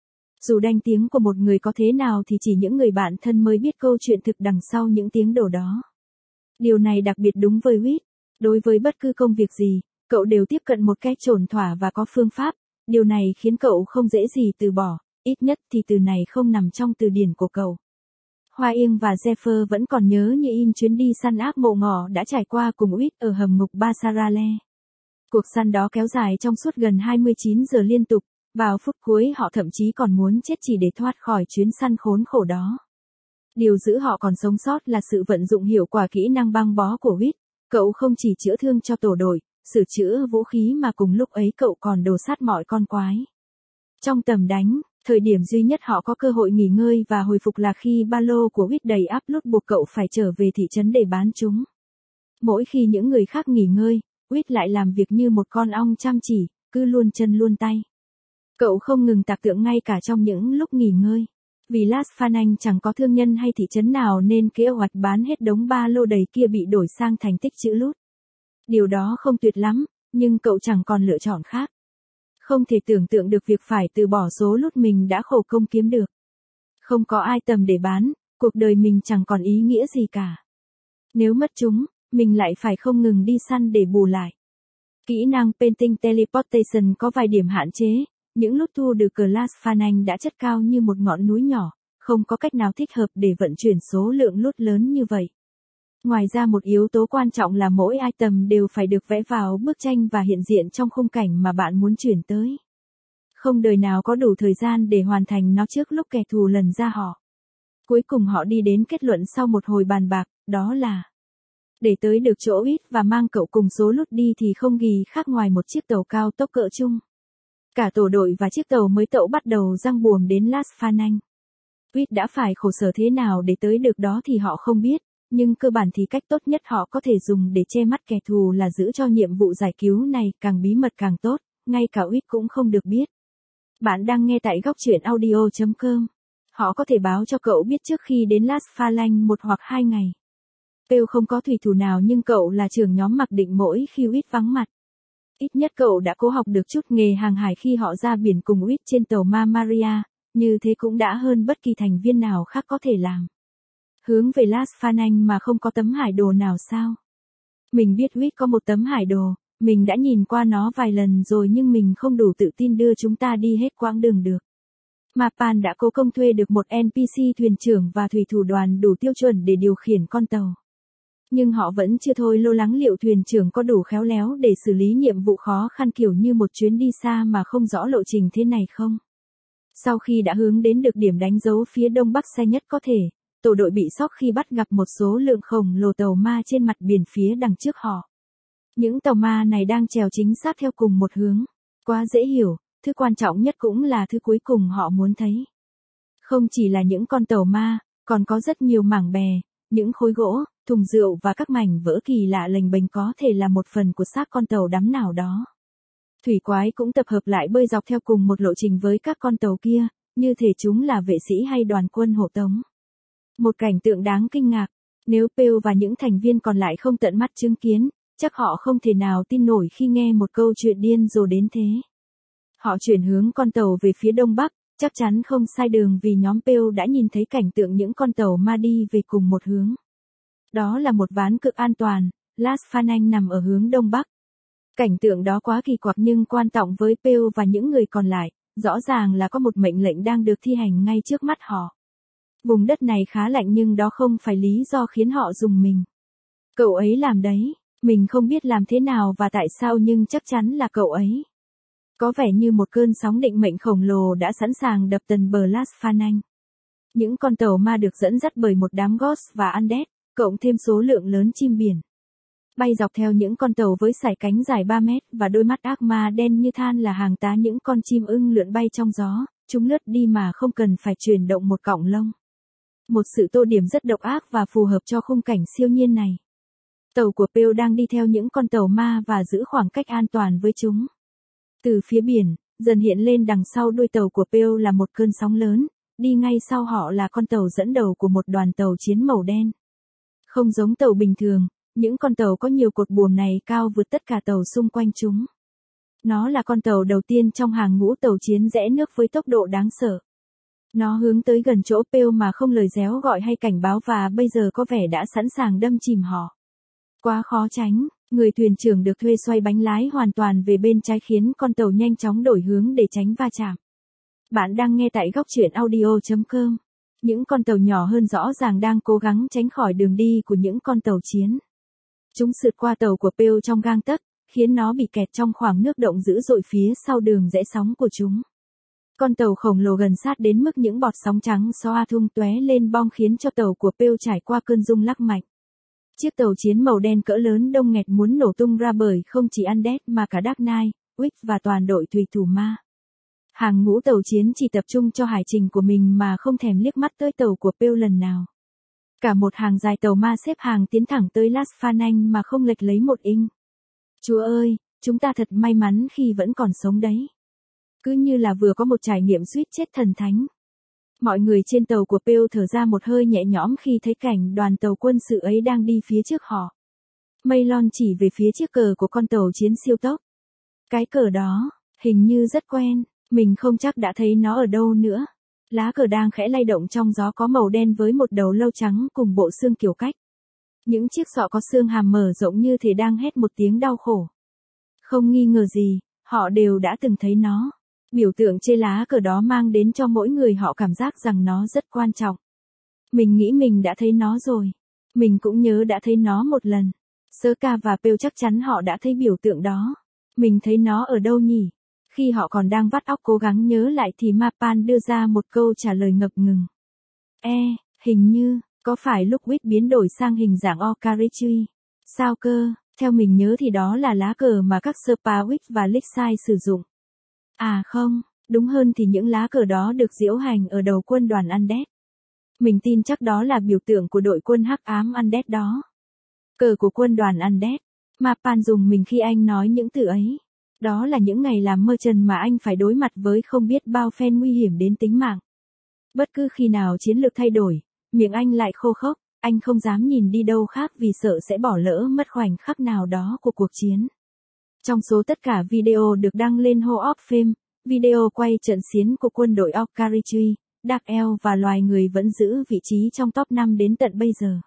Dù danh tiếng của một người có thế nào thì chỉ những người bạn thân mới biết câu chuyện thực đằng sau những tiếng đồn đó. Điều này đặc biệt đúng với Whit. Đối với bất cứ công việc gì, cậu đều tiếp cận một cách chuẩn thỏa và có phương pháp. Điều này khiến cậu không dễ gì từ bỏ, ít nhất thì từ này không nằm trong từ điển của cậu. Hoa Yên và Zephyr vẫn còn nhớ như in chuyến đi săn ác mộ ngỏ đã trải qua cùng Whit ở hầm ngục Basarale. Cuộc săn đó kéo dài trong suốt gần hai mươi chín giờ liên tục, vào phút cuối họ thậm chí còn muốn chết chỉ để thoát khỏi chuyến săn khốn khổ đó. Điều giữ họ còn sống sót là sự vận dụng hiệu quả kỹ năng băng bó của Whit. Cậu không chỉ chữa thương cho tổ đội, sửa chữa vũ khí mà cùng lúc ấy cậu còn đồ sát mọi con quái. Trong tầm đánh, thời điểm duy nhất họ có cơ hội nghỉ ngơi và hồi phục là khi ba lô của Whit đầy ắp lút buộc cậu phải trở về thị trấn để bán chúng. Mỗi khi những người khác nghỉ ngơi, Whit lại làm việc như một con ong chăm chỉ, cứ luôn chân luôn tay. Cậu không ngừng tạc tượng ngay cả trong những lúc nghỉ ngơi. Vì Las Phanang chẳng có thương nhân hay thị trấn nào nên kế hoạch bán hết đống ba lô đầy kia bị đổi sang thành tích trữ lút. Điều đó không tuyệt lắm, nhưng cậu chẳng còn lựa chọn khác. Không thể tưởng tượng được việc phải từ bỏ số lút mình đã khổ công kiếm được. Không có ai tầm để bán, cuộc đời mình chẳng còn ý nghĩa gì cả. Nếu mất chúng, mình lại phải không ngừng đi săn để bù lại. Kỹ năng Painting Teleportation có vài điểm hạn chế. Những lút thu được ở Las Phanang đã chất cao như một ngọn núi nhỏ, không có cách nào thích hợp để vận chuyển số lượng lút lớn như vậy. Ngoài ra một yếu tố quan trọng là mỗi item đều phải được vẽ vào bức tranh và hiện diện trong khung cảnh mà bạn muốn chuyển tới. Không đời nào có đủ thời gian để hoàn thành nó trước lúc kẻ thù lần ra họ. Cuối cùng họ đi đến kết luận sau một hồi bàn bạc, đó là để tới được chỗ ít và mang cậu cùng số lút đi thì không gì khác ngoài một chiếc tàu cao tốc cỡ trung. Cả tổ đội và chiếc tàu mới tậu bắt đầu giăng buồm đến Las Phanang. Whit đã phải khổ sở thế nào để tới được đó thì họ không biết, nhưng cơ bản thì cách tốt nhất họ có thể dùng để che mắt kẻ thù là giữ cho nhiệm vụ giải cứu này càng bí mật càng tốt, ngay cả Whit cũng không được biết. Bạn đang nghe tại góc truyện audio chấm com. Họ có thể báo cho cậu biết trước khi đến Las Phanang một hoặc hai ngày. Pale không có thủy thủ nào nhưng cậu là trưởng nhóm mặc định mỗi khi Whit vắng mặt. Ít nhất cậu đã cố học được chút nghề hàng hải khi họ ra biển cùng Whit trên tàu Ma Maria, như thế cũng đã hơn bất kỳ thành viên nào khác có thể làm. Hướng về Las Phanang mà không có tấm hải đồ nào sao? Mình biết Whit có một tấm hải đồ, mình đã nhìn qua nó vài lần rồi nhưng mình không đủ tự tin đưa chúng ta đi hết quãng đường được. Mapan đã cố công thuê được một en pê xê thuyền trưởng và thủy thủ đoàn đủ tiêu chuẩn để điều khiển con tàu. Nhưng họ vẫn chưa thôi lo lắng liệu thuyền trưởng có đủ khéo léo để xử lý nhiệm vụ khó khăn kiểu như một chuyến đi xa mà không rõ lộ trình thế này không. Sau khi đã hướng đến được điểm đánh dấu phía đông bắc xa nhất có thể, tổ đội bị sốc khi bắt gặp một số lượng khổng lồ tàu ma trên mặt biển phía đằng trước họ. Những tàu ma này đang chèo chính xác theo cùng một hướng. Quá dễ hiểu, thứ quan trọng nhất cũng là thứ cuối cùng họ muốn thấy. Không chỉ là những con tàu ma, còn có rất nhiều mảng bè, những khối gỗ, thùng rượu và các mảnh vỡ kỳ lạ lềnh bềnh có thể là một phần của xác con tàu đắm nào đó. Thủy quái cũng tập hợp lại bơi dọc theo cùng một lộ trình với các con tàu kia, như thể chúng là vệ sĩ hay đoàn quân hộ tống. Một cảnh tượng đáng kinh ngạc, nếu Pale và những thành viên còn lại không tận mắt chứng kiến, chắc họ không thể nào tin nổi khi nghe một câu chuyện điên rồ đến thế. Họ chuyển hướng con tàu về phía đông bắc, chắc chắn không sai đường vì nhóm Pale đã nhìn thấy cảnh tượng những con tàu ma đi về cùng một hướng. Đó là một ván cực an toàn, Las Phanang nằm ở hướng đông bắc. Cảnh tượng đó quá kỳ quặc nhưng quan trọng với Pale và những người còn lại, rõ ràng là có một mệnh lệnh đang được thi hành ngay trước mắt họ. Vùng đất này khá lạnh nhưng đó không phải lý do khiến họ dùng mình. Cậu ấy làm đấy, mình không biết làm thế nào và tại sao nhưng chắc chắn là cậu ấy. Có vẻ như một cơn sóng định mệnh khổng lồ đã sẵn sàng đập tần bờ Las Phanang. Những con tàu ma được dẫn dắt bởi một đám Ghost và Undead, cộng thêm số lượng lớn chim biển. Bay dọc theo những con tàu với sải cánh dài ba mét và đôi mắt ác ma đen như than là hàng tá những con chim ưng lượn bay trong gió, chúng lướt đi mà không cần phải chuyển động một cọng lông. Một sự tô điểm rất độc ác và phù hợp cho khung cảnh siêu nhiên này. Tàu của Pale đang đi theo những con tàu ma và giữ khoảng cách an toàn với chúng. Từ phía biển, dần hiện lên đằng sau đuôi tàu của Pale là một cơn sóng lớn, đi ngay sau họ là con tàu dẫn đầu của một đoàn tàu chiến màu đen. Không giống tàu bình thường, những con tàu có nhiều cột buồm này cao vượt tất cả tàu xung quanh chúng. Nó là con tàu đầu tiên trong hàng ngũ tàu chiến rẽ nước với tốc độ đáng sợ. Nó hướng tới gần chỗ Pearl mà không lời réo gọi hay cảnh báo và bây giờ có vẻ đã sẵn sàng đâm chìm họ. Quá khó tránh, người thuyền trưởng được thuê xoay bánh lái hoàn toàn về bên trái khiến con tàu nhanh chóng đổi hướng để tránh va chạm. Bạn đang nghe tại góc truyện audio chấm com. Những con tàu nhỏ hơn rõ ràng đang cố gắng tránh khỏi đường đi của những con tàu chiến. Chúng sượt qua tàu của Pearl trong gang tấc, khiến nó bị kẹt trong khoảng nước động dữ dội phía sau đường rẽ sóng của chúng. Con tàu khổng lồ gần sát đến mức những bọt sóng trắng xoa tung tóe lên bong khiến cho tàu của Pearl trải qua cơn rung lắc mạnh. Chiếc tàu chiến màu đen cỡ lớn đông nghẹt muốn nổ tung ra bởi không chỉ Undead mà cả Dark Knight, Witch và toàn đội thủy thủ ma. Hàng ngũ tàu chiến chỉ tập trung cho hải trình của mình mà không thèm liếc mắt tới tàu của Pearl lần nào. Cả một hàng dài tàu ma xếp hàng tiến thẳng tới Las Phanan mà không lệch lấy một inch. Chúa ơi, chúng ta thật may mắn khi vẫn còn sống đấy. Cứ như là vừa có một trải nghiệm suýt chết thần thánh. Mọi người trên tàu của Pearl thở ra một hơi nhẹ nhõm khi thấy cảnh đoàn tàu quân sự ấy đang đi phía trước họ. Maylon chỉ về phía chiếc cờ của con tàu chiến siêu tốc. Cái cờ đó, hình như rất quen, mình không chắc đã thấy nó ở đâu nữa. Lá cờ đang khẽ lay động trong gió có màu đen với một đầu lâu trắng cùng bộ xương kiểu cách. Những chiếc sọ có xương hàm mở rộng như thể đang hét một tiếng đau khổ. Không nghi ngờ gì, họ đều đã từng thấy nó. Biểu tượng trên lá cờ đó mang đến cho mỗi người họ cảm giác rằng nó rất quan trọng. Mình nghĩ mình đã thấy nó rồi. Mình cũng nhớ đã thấy nó một lần. Sơ-ca và Pearl chắc chắn họ đã thấy biểu tượng đó. Mình thấy nó ở đâu nhỉ? Khi họ còn đang vắt óc cố gắng nhớ lại thì Mapan đưa ra một câu trả lời ngập ngừng. E, hình như, có phải lúc Witch biến đổi sang hình dạng Okarichi? Sao cơ, theo mình nhớ thì đó là lá cờ mà các Spa Witch và Lixai sử dụng. À không, đúng hơn thì những lá cờ đó được diễu hành ở đầu quân đoàn Undead. Mình tin chắc đó là biểu tượng của đội quân hắc ám Undead đó. Cờ của quân đoàn Undead. Mapan dùng mình khi anh nói những từ ấy. Đó là những ngày làm mơ trần mà anh phải đối mặt với không biết bao phen nguy hiểm đến tính mạng. Bất cứ khi nào chiến lược thay đổi, miệng anh lại khô khốc, anh không dám nhìn đi đâu khác vì sợ sẽ bỏ lỡ mất khoảnh khắc nào đó của cuộc chiến. Trong số tất cả video được đăng lên Hall of Fame, video quay trận chiến của quân đội Okarichi, Dark Elf và loài người vẫn giữ vị trí trong top năm đến tận bây giờ.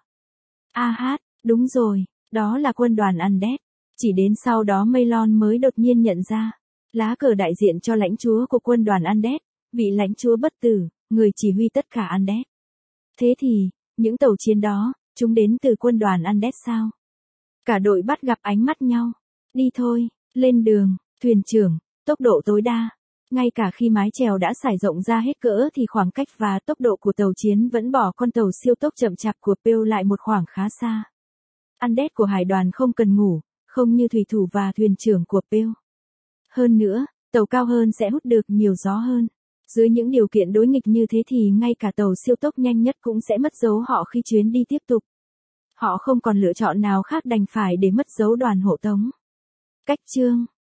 A hát, đúng rồi, đó là quân đoàn Undead. Chỉ đến sau đó Maylon mới đột nhiên nhận ra, lá cờ đại diện cho lãnh chúa của quân đoàn Undead, vị lãnh chúa bất tử, người chỉ huy tất cả Undead. Thế thì, những tàu chiến đó, chúng đến từ quân đoàn Undead sao? Cả đội bắt gặp ánh mắt nhau. Đi thôi, lên đường, thuyền trưởng, tốc độ tối đa. Ngay cả khi mái chèo đã xải rộng ra hết cỡ thì khoảng cách và tốc độ của tàu chiến vẫn bỏ con tàu siêu tốc chậm chạp của Pearl lại một khoảng khá xa. Undead của hải đoàn không cần ngủ, không như thủy thủ và thuyền trưởng của Pearl. Hơn nữa, tàu cao hơn sẽ hút được nhiều gió hơn. Dưới những điều kiện đối nghịch như thế thì ngay cả tàu siêu tốc nhanh nhất cũng sẽ mất dấu họ khi chuyến đi tiếp tục. Họ không còn lựa chọn nào khác đành phải để mất dấu đoàn hộ tống. Cách chương